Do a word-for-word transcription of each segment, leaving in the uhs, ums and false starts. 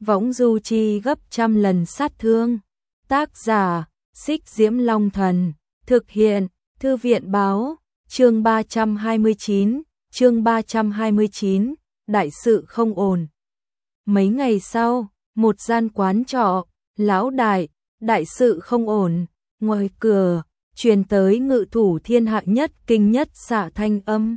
võng du chi gấp trăm lần sát thương. Tác giả, Xích Diễm Long Thần, thực hiện, Thư viện báo, chương ba trăm hai mươi chín, chương ba trăm hai mươi chín, đại sự không ổn. Mấy ngày sau, một gian quán trọ, lão đại, đại sự không ổn, ngoài cửa, truyền tới ngự thủ thiên hạ nhất kinh nhất xạ thanh âm.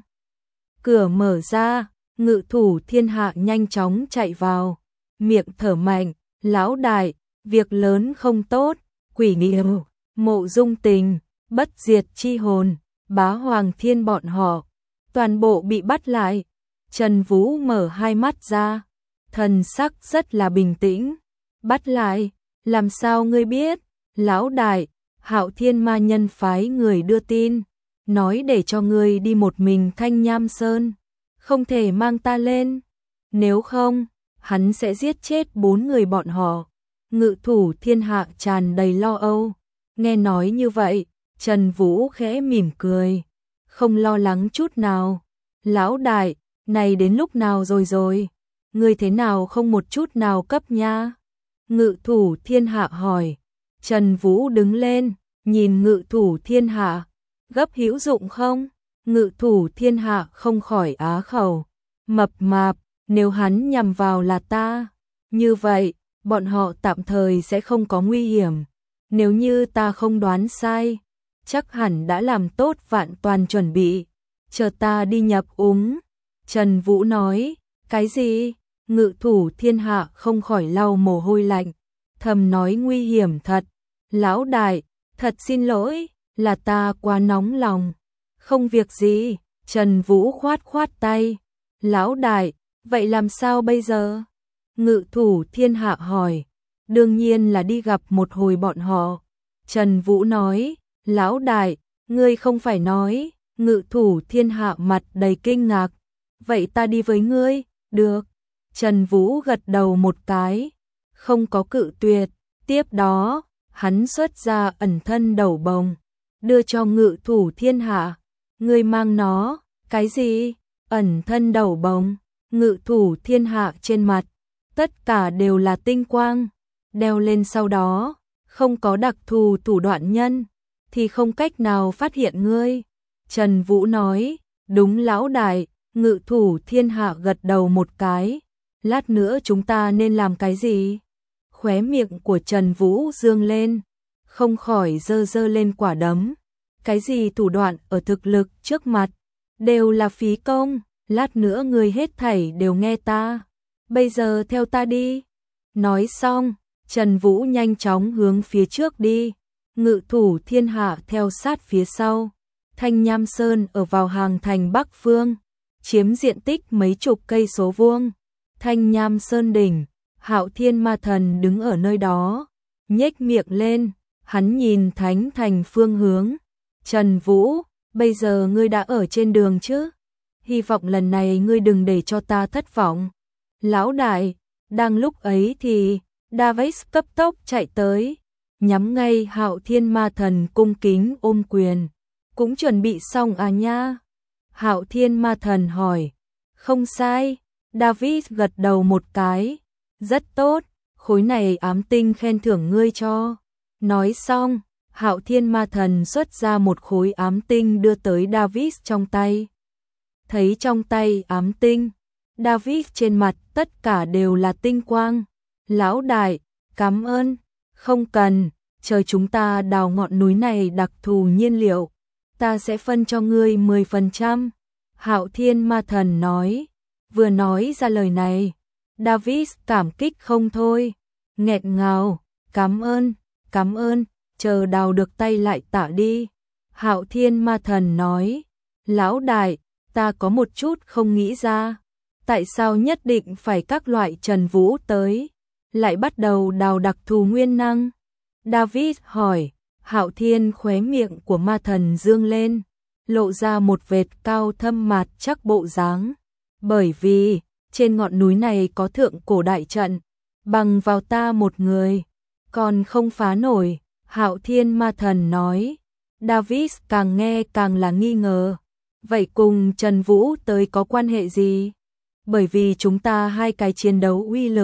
Cửa mở ra, ngự thủ thiên hạ nhanh chóng chạy vào, miệng thở mạnh, lão đại, việc lớn không tốt, quỷ nghiệt, mộ dung tình, bất diệt chi hồn, bá hoàng thiên bọn họ, toàn bộ bị bắt lại. Trần Vũ mở hai mắt ra, thần sắc rất là bình tĩnh. Bắt lại, làm sao ngươi biết? Lão đại, Hạo Thiên ma nhân phái người đưa tin, nói để cho ngươi đi một mình Thanh Nham Sơn, không thể mang ta lên, nếu không, hắn sẽ giết chết bốn người bọn họ. Ngự thủ thiên hạ tràn đầy lo âu, nghe nói như vậy, Trần Vũ khẽ mỉm cười, không lo lắng chút nào. Lão đại, này đến lúc nào rồi rồi, ngươi thế nào không một chút nào cấp nha? Ngự thủ thiên hạ hỏi. Trần Vũ đứng lên, nhìn ngự thủ thiên hạ, gấp hữu dụng không? Ngự thủ thiên hạ không khỏi á khẩu, mập mạp, nếu hắn nhằm vào là ta, như vậy, bọn họ tạm thời sẽ không có nguy hiểm. Nếu như ta không đoán sai, chắc hẳn đã làm tốt vạn toàn chuẩn bị, chờ ta đi nhập úng. Trần Vũ nói, cái gì? Ngự thủ thiên hạ không khỏi lau mồ hôi lạnh, thầm nói nguy hiểm thật. Lão đại, thật xin lỗi, là ta quá nóng lòng. Không việc gì, Trần Vũ khoát khoát tay. Lão đại, vậy làm sao bây giờ? Ngự thủ thiên hạ hỏi. Đương nhiên là đi gặp một hồi bọn họ. Trần Vũ nói, lão đại, ngươi không phải nói. Ngự thủ thiên hạ mặt đầy kinh ngạc. Vậy ta đi với ngươi, được. Trần Vũ gật đầu một cái, không có cự tuyệt. Tiếp đó, hắn xuất ra ẩn thân đầu bồng, đưa cho ngự thủ thiên hạ. Ngươi mang nó, cái gì? Ẩn thân đầu bồng. Ngự thủ thiên hạ trên mặt, tất cả đều là tinh quang, đeo lên sau đó, không có đặc thù thủ đoạn nhân, thì không cách nào phát hiện ngươi. Trần Vũ nói, đúng lão đại. Ngự thủ thiên hạ gật đầu một cái. Lát nữa chúng ta nên làm cái gì? Khóe miệng của Trần Vũ dương lên, không khỏi giơ giơ lên quả đấm. Cái gì thủ đoạn ở thực lực trước mặt, đều là phí công, lát nữa người hết thảy đều nghe ta. Bây giờ theo ta đi. Nói xong, Trần Vũ nhanh chóng hướng phía trước đi, ngự thủ thiên hạ theo sát phía sau. Thanh Nham Sơn ở vào hàng thành Bắc Phương, chiếm diện tích mấy chục cây số vuông. Thanh Nham Sơn đỉnh, Hạo Thiên ma thần đứng ở nơi đó, nhếch miệng lên, hắn nhìn thánh thành phương hướng. Trần Vũ, bây giờ ngươi đã ở trên đường chứ? Hy vọng lần này ngươi đừng để cho ta thất vọng. Lão đại, đang lúc ấy thì, Davis cấp tốc chạy tới, nhắm ngay Hạo Thiên ma thần cung kính ôm quyền. Cũng chuẩn bị xong à nha? Hạo Thiên ma thần hỏi. Không sai, David gật đầu một cái. Rất tốt, khối này ám tinh khen thưởng ngươi cho. Nói xong, Hạo Thiên ma thần xuất ra một khối ám tinh đưa tới David trong tay. Thấy trong tay ám tinh, David trên mặt tất cả đều là tinh quang. Lão đại, cảm ơn. Không cần, chờ chúng ta đào ngọn núi này đặc thù nhiên liệu, ta sẽ phân cho ngươi mười phần trăm. Hạo Thiên ma thần nói. Vừa nói ra lời này, David cảm kích không thôi, nghẹn ngào, cảm ơn, cảm ơn, chờ đào được tay lại tạ đi. Hạo Thiên ma thần nói, lão đại, ta có một chút không nghĩ ra, tại sao nhất định phải các loại Trần Vũ tới, lại bắt đầu đào đặc thù nguyên năng? David hỏi. Hạo Thiên khóe miệng của ma thần dương lên, lộ ra một vệt cao thâm mạt chắc bộ dáng. Bởi vì, trên ngọn núi này có thượng cổ đại trận, bằng vào ta một người, còn không phá nổi. Hạo Thiên ma thần nói. David càng nghe càng là nghi ngờ. Vậy cùng Trần Vũ tới có quan hệ gì? Bởi vì chúng ta hai cái chiến đấu uy lực,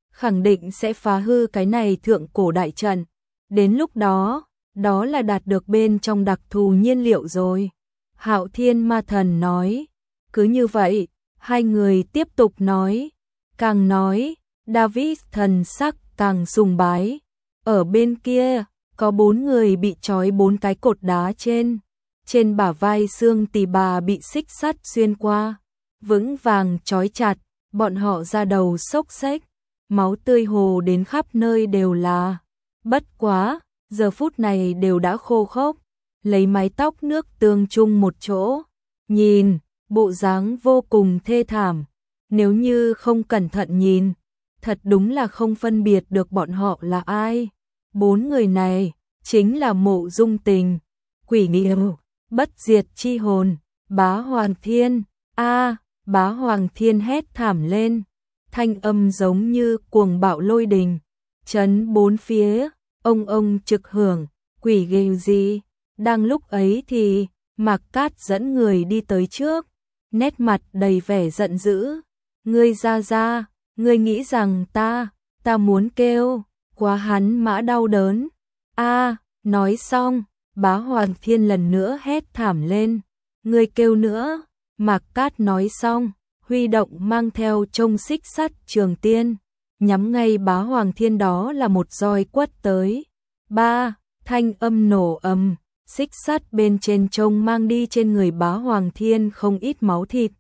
khẳng định sẽ phá hư cái này thượng cổ đại trận. Đến lúc đó, đó là đạt được bên trong đặc thù nhiên liệu rồi. Hạo Thiên Ma Thần nói. Cứ như vậy, hai người tiếp tục nói. Càng nói, David thần sắc càng sùng bái. Ở bên kia, có bốn người bị trói bốn cái cột đá trên. Trên bả vai xương tỳ bà bị xích sắt xuyên qua. Vững vàng trói chặt, bọn họ ra đầu xốc xếch. Máu tươi hồ đến khắp nơi đều là. Bất quá, giờ phút này đều đã khô khốc. Lấy mái tóc nước tương chung một chỗ. Nhìn, bộ dáng vô cùng thê thảm. Nếu như không cẩn thận nhìn, thật đúng là không phân biệt được bọn họ là ai. Bốn người này, chính là Mộ Dung Tình, Quỷ Nghiêu, Bất Diệt Chi Hồn, Bá Hoàng Thiên. A, Bá Hoàng Thiên hét thảm lên. Thanh âm giống như cuồng bạo lôi đình. Chấn bốn phía, ông ông trực hưởng, quỷ ghê gì. Đang lúc ấy thì, Mạc Cát dẫn người đi tới trước. Nét mặt đầy vẻ giận dữ. Ngươi ra ra, ngươi nghĩ rằng ta, ta muốn kêu, quá hắn mã đau đớn. A, nói xong, Bá Hoàng Thiên lần nữa hét thảm lên. Ngươi kêu nữa, Mạc Cát nói xong, huy động mang theo trông xích sắt trường tiên, nhắm ngay Bá Hoàng Thiên đó là một roi quất tới. Ba, thanh âm nổ ầm, xích sắt bên trên trông mang đi trên người Bá Hoàng Thiên không ít máu thịt.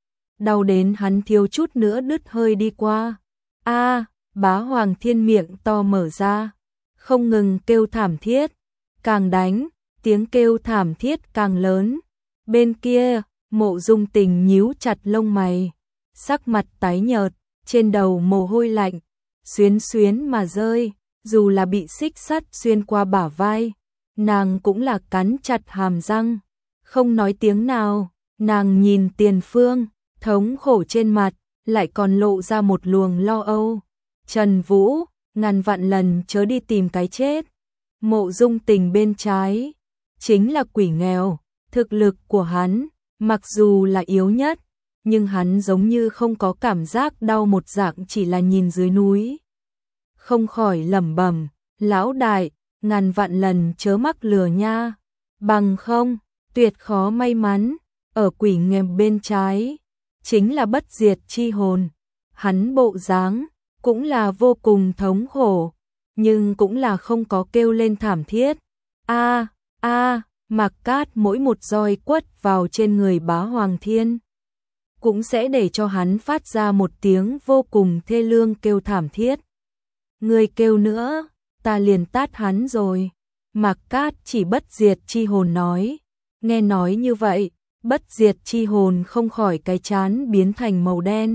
Đau đến hắn thiếu chút nữa đứt hơi đi qua. A, Bá Hoàng Thiên miệng to mở ra, không ngừng kêu thảm thiết, càng đánh, tiếng kêu thảm thiết càng lớn. Bên kia, Mộ Dung Tình nhíu chặt lông mày, sắc mặt tái nhợt, trên đầu mồ hôi lạnh xuyến xuyến mà rơi, dù là bị xích sắt xuyên qua bả vai, nàng cũng là cắn chặt hàm răng, không nói tiếng nào. Nàng nhìn tiền phương, thống khổ trên mặt, lại còn lộ ra một luồng lo âu. Trần Vũ, ngàn vạn lần chớ đi tìm cái chết. Mộ Dung Tình bên trái, chính là Quỷ Nghèo. Thực lực của hắn, mặc dù là yếu nhất, nhưng hắn giống như không có cảm giác đau một dạng, chỉ là nhìn dưới núi. Không khỏi lẩm bẩm, lão đại, ngàn vạn lần chớ mắc lừa nha. Bằng không, tuyệt khó may mắn. Ở Quỷ Nghèo bên trái, chính là Bất Diệt Chi Hồn. Hắn bộ dáng cũng là vô cùng thống khổ, nhưng cũng là không có kêu lên thảm thiết. A, a, Mạc Cát mỗi một roi quất vào trên người Bá Hoàng Thiên, cũng sẽ để cho hắn phát ra một tiếng vô cùng thê lương kêu thảm thiết. Người kêu nữa, ta liền tát hắn rồi. Mạc Cát chỉ Bất Diệt Chi Hồn nói. Nghe nói như vậy, Bất Diệt Chi Hồn không khỏi cái trán biến thành màu đen.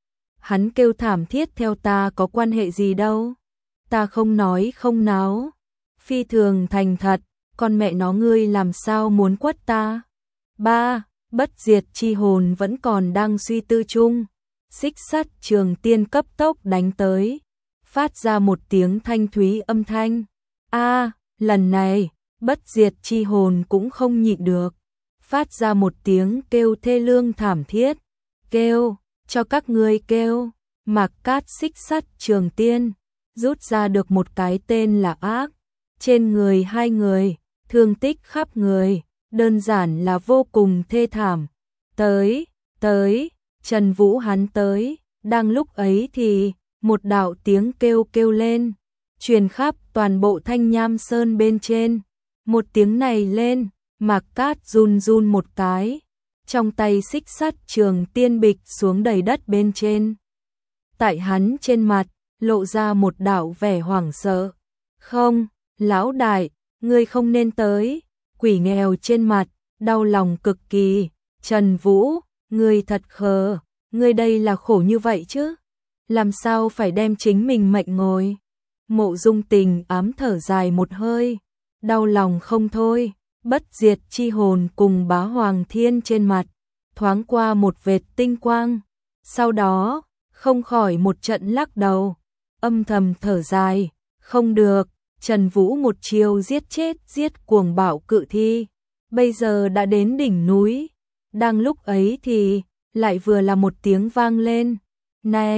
Hắn kêu thảm thiết theo ta có quan hệ gì đâu. Ta không nói không náo. Phi thường thành thật, con mẹ nó ngươi làm sao muốn quất ta. Ba, Bất Diệt Chi Hồn vẫn còn đang suy tư chung. Xích sắt trường tiên cấp tốc đánh tới, phát ra một tiếng thanh thúy âm thanh. A, lần này, Bất Diệt Chi Hồn cũng không nhịn được, phát ra một tiếng kêu thê lương thảm thiết. Kêu, cho các ngươi kêu. Mạc Cát xích sắt trường tiên, rút ra được một cái tên là ác. Trên người hai người, thương tích khắp người, đơn giản là vô cùng thê thảm. Tới, tới, Trần Vũ hắn tới. Đang lúc ấy thì, một đạo tiếng kêu kêu lên, truyền khắp toàn bộ Thanh Nham Sơn bên trên. Một tiếng này lên, Mạc Cát run run một cái, trong tay xích sắt trường tiên bịch xuống đầy đất bên trên. Tại hắn trên mặt, lộ ra một đạo vẻ hoảng sợ. Không, lão đại, ngươi không nên tới. Quỷ Nghèo trên mặt, đau lòng cực kỳ. Trần Vũ, ngươi thật khờ, ngươi đây là khổ như vậy chứ? Làm sao phải đem chính mình mệnh ngồi? Mộ Dung Tình ám thở dài một hơi, đau lòng không thôi. Bất Diệt Chi Hồn cùng Bá Hoàng Thiên trên mặt, thoáng qua một vệt tinh quang. Sau đó, không khỏi một trận lắc đầu, âm thầm thở dài. Không được, Trần Vũ một chiêu giết chết giết cuồng bạo cự thi, bây giờ đã đến đỉnh núi. Đang lúc ấy thì, lại vừa là một tiếng vang lên. Này,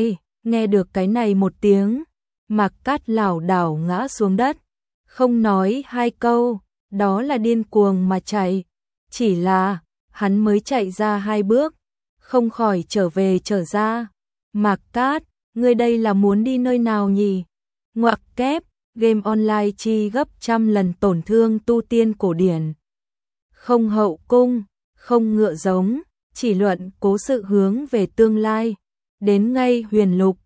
Nghe được cái này một tiếng, Mạc Cát lảo đảo ngã xuống đất, không nói hai câu, đó là điên cuồng mà chạy. Chỉ là, hắn mới chạy ra hai bước, không khỏi trở về trở ra. Mạc Cát, ngươi đây là muốn đi nơi nào nhỉ? Ngoặc kép, game online chi gấp trăm lần tổn thương tu tiên cổ điển. Không hậu cung, không ngựa giống, chỉ luận cố sự hướng về tương lai. Đến ngay huyền lục,